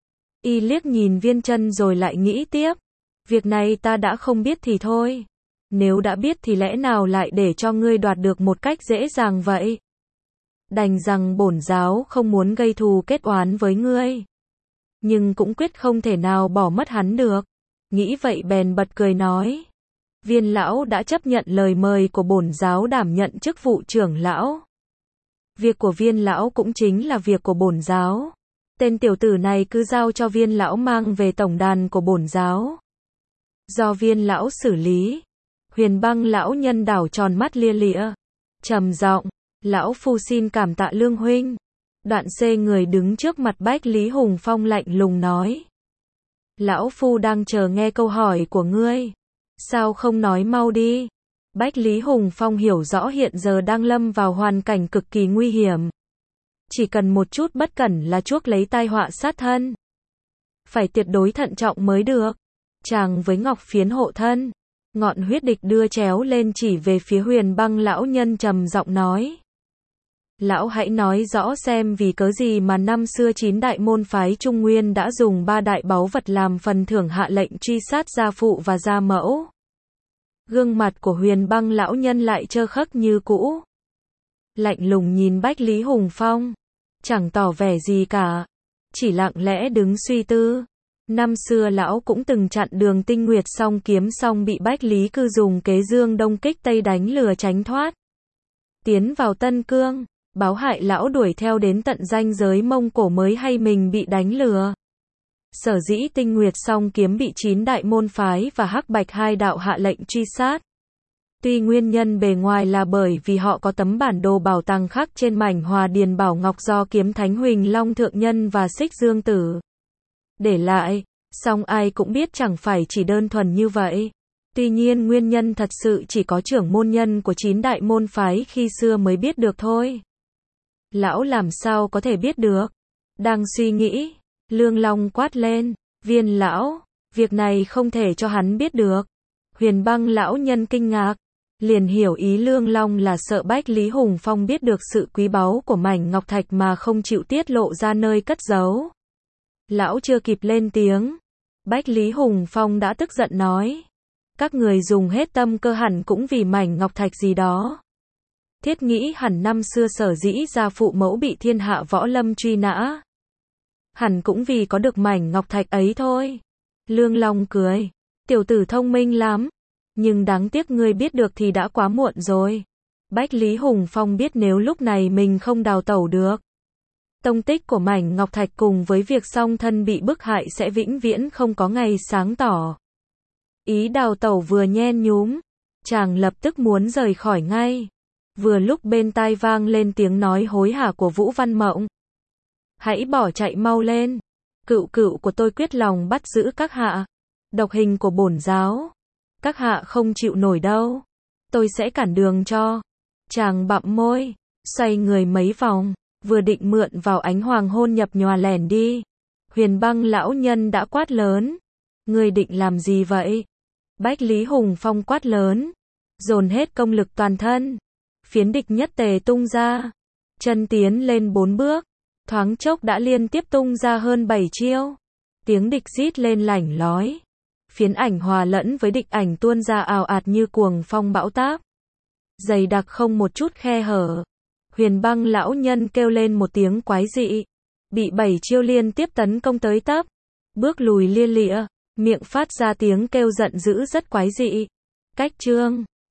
Speaker 1: Y liếc nhìn Viên Chân rồi lại nghĩ tiếp, việc này ta đã không biết thì thôi. Nếu đã biết thì lẽ nào lại để cho ngươi đoạt được một cách dễ dàng vậy? Đành rằng bổn giáo không muốn gây thù kết oán với ngươi, nhưng cũng quyết không thể nào bỏ mất hắn được. Nghĩ vậy bèn bật cười nói, Viên lão đã chấp nhận lời mời của bổn giáo đảm nhận chức vụ trưởng lão. Việc của Viên lão cũng chính là việc của bổn giáo. Tên tiểu tử này cứ giao cho Viên lão mang về tổng đàn của bổn giáo, do Viên lão xử lý. Huyền Băng lão nhân đảo tròn mắt lia lịa, trầm giọng, lão phu xin cảm tạ Lương huynh. Đoạn xê người đứng trước mặt Bách Lý Hùng Phong lạnh lùng nói, lão phu đang chờ nghe câu hỏi của ngươi, sao không nói mau đi? Bách Lý Hùng Phong hiểu rõ hiện giờ đang lâm vào hoàn cảnh cực kỳ nguy hiểm. Chỉ cần một chút bất cẩn là chuốc lấy tai họa sát thân. Phải tuyệt đối thận trọng mới được. Chàng với ngọc phiến hộ thân, ngọn huyết địch đưa chéo lên chỉ về phía Huyền Băng lão nhân trầm giọng nói, lão hãy nói rõ xem vì cớ gì mà năm xưa 9 đại môn phái Trung Nguyên đã dùng 3 đại báu vật làm phần thưởng hạ lệnh truy sát gia phụ và gia mẫu. Gương mặt của Huyền Băng lão nhân lại trơ khắc như cũ, lạnh lùng nhìn Bách Lý Hùng Phong, chẳng tỏ vẻ gì cả, chỉ lặng lẽ đứng suy tư. Năm xưa lão cũng từng chặn đường Tinh Nguyệt Song Kiếm xong bị Bách Lý Cư dùng kế Dương Đông kích Tây đánh lừa tránh thoát. Tiến vào Tân Cương, báo hại lão đuổi theo đến tận ranh giới Mông Cổ mới hay mình bị đánh lừa. Sở dĩ Tinh Nguyệt Song Kiếm bị 9 đại môn phái và Hắc Bạch hai đạo hạ lệnh truy sát. Tuy nguyên nhân bề ngoài là bởi vì họ có tấm bản đồ bảo tàng khắc trên mảnh Hòa Điền Bảo Ngọc do Kiếm Thánh Huỳnh Long Thượng Nhân và Xích Dương Tử để lại, song ai cũng biết chẳng phải chỉ đơn thuần như vậy. Tuy nhiên nguyên nhân thật sự chỉ có trưởng môn nhân của 9 đại môn phái khi xưa mới biết được thôi. Lão làm sao có thể biết được? Đang suy nghĩ, Lương Long quát lên, Viên lão, việc này không thể cho hắn biết được. Huyền Băng lão nhân kinh ngạc, liền hiểu ý Lương Long là sợ Bách Lý Hùng Phong biết được sự quý báu của mảnh ngọc thạch mà không chịu tiết lộ ra nơi cất giấu. Lão chưa kịp lên tiếng, Bách Lý Hùng Phong đã tức giận nói, các người dùng hết tâm cơ hẳn cũng vì mảnh ngọc thạch gì đó. Thiết nghĩ hẳn năm xưa sở dĩ gia phụ mẫu bị thiên hạ võ lâm truy nã, hẳn cũng vì có được mảnh ngọc thạch ấy thôi. Lương Long cười, tiểu tử thông minh lắm, nhưng đáng tiếc ngươi biết được thì đã quá muộn rồi. Bách Lý Hùng Phong biết nếu lúc này mình không đào tẩu được, tông tích của mảnh ngọc thạch cùng với việc song thân bị bức hại sẽ vĩnh viễn không có ngày sáng tỏ. Ý đào tẩu vừa nhen nhúm, chàng lập tức muốn rời khỏi ngay. Vừa lúc bên tai vang lên tiếng nói hối hả của Vũ Văn Mộng. Hãy bỏ chạy mau lên. Cựu cựu của tôi quyết lòng bắt giữ các hạ. Độc hình của bổn giáo. Các hạ không chịu nổi đâu. Tôi sẽ cản đường cho. Chàng bặm môi, xoay người mấy vòng, vừa định mượn vào ánh hoàng hôn nhập nhòa lẻn đi. Huyền Băng lão nhân đã quát lớn. Ngươi định làm gì vậy? Bách Lý Hùng Phong quát lớn, dồn hết công lực toàn thân. Phiến địch nhất tề tung ra, chân tiến lên 4 bước, thoáng chốc đã liên tiếp tung ra hơn 7 chiêu. Tiếng địch rít lên lảnh lói, phiến ảnh hòa lẫn với địch ảnh tuôn ra ào ạt như cuồng phong bão táp, dày đặc không một chút khe hở. Huyền Băng lão nhân kêu lên một tiếng quái dị, bị 7 chiêu liên tiếp tấn công tới tấp, bước lùi lia lịa, miệng phát ra tiếng kêu giận dữ rất quái dị. Cách chương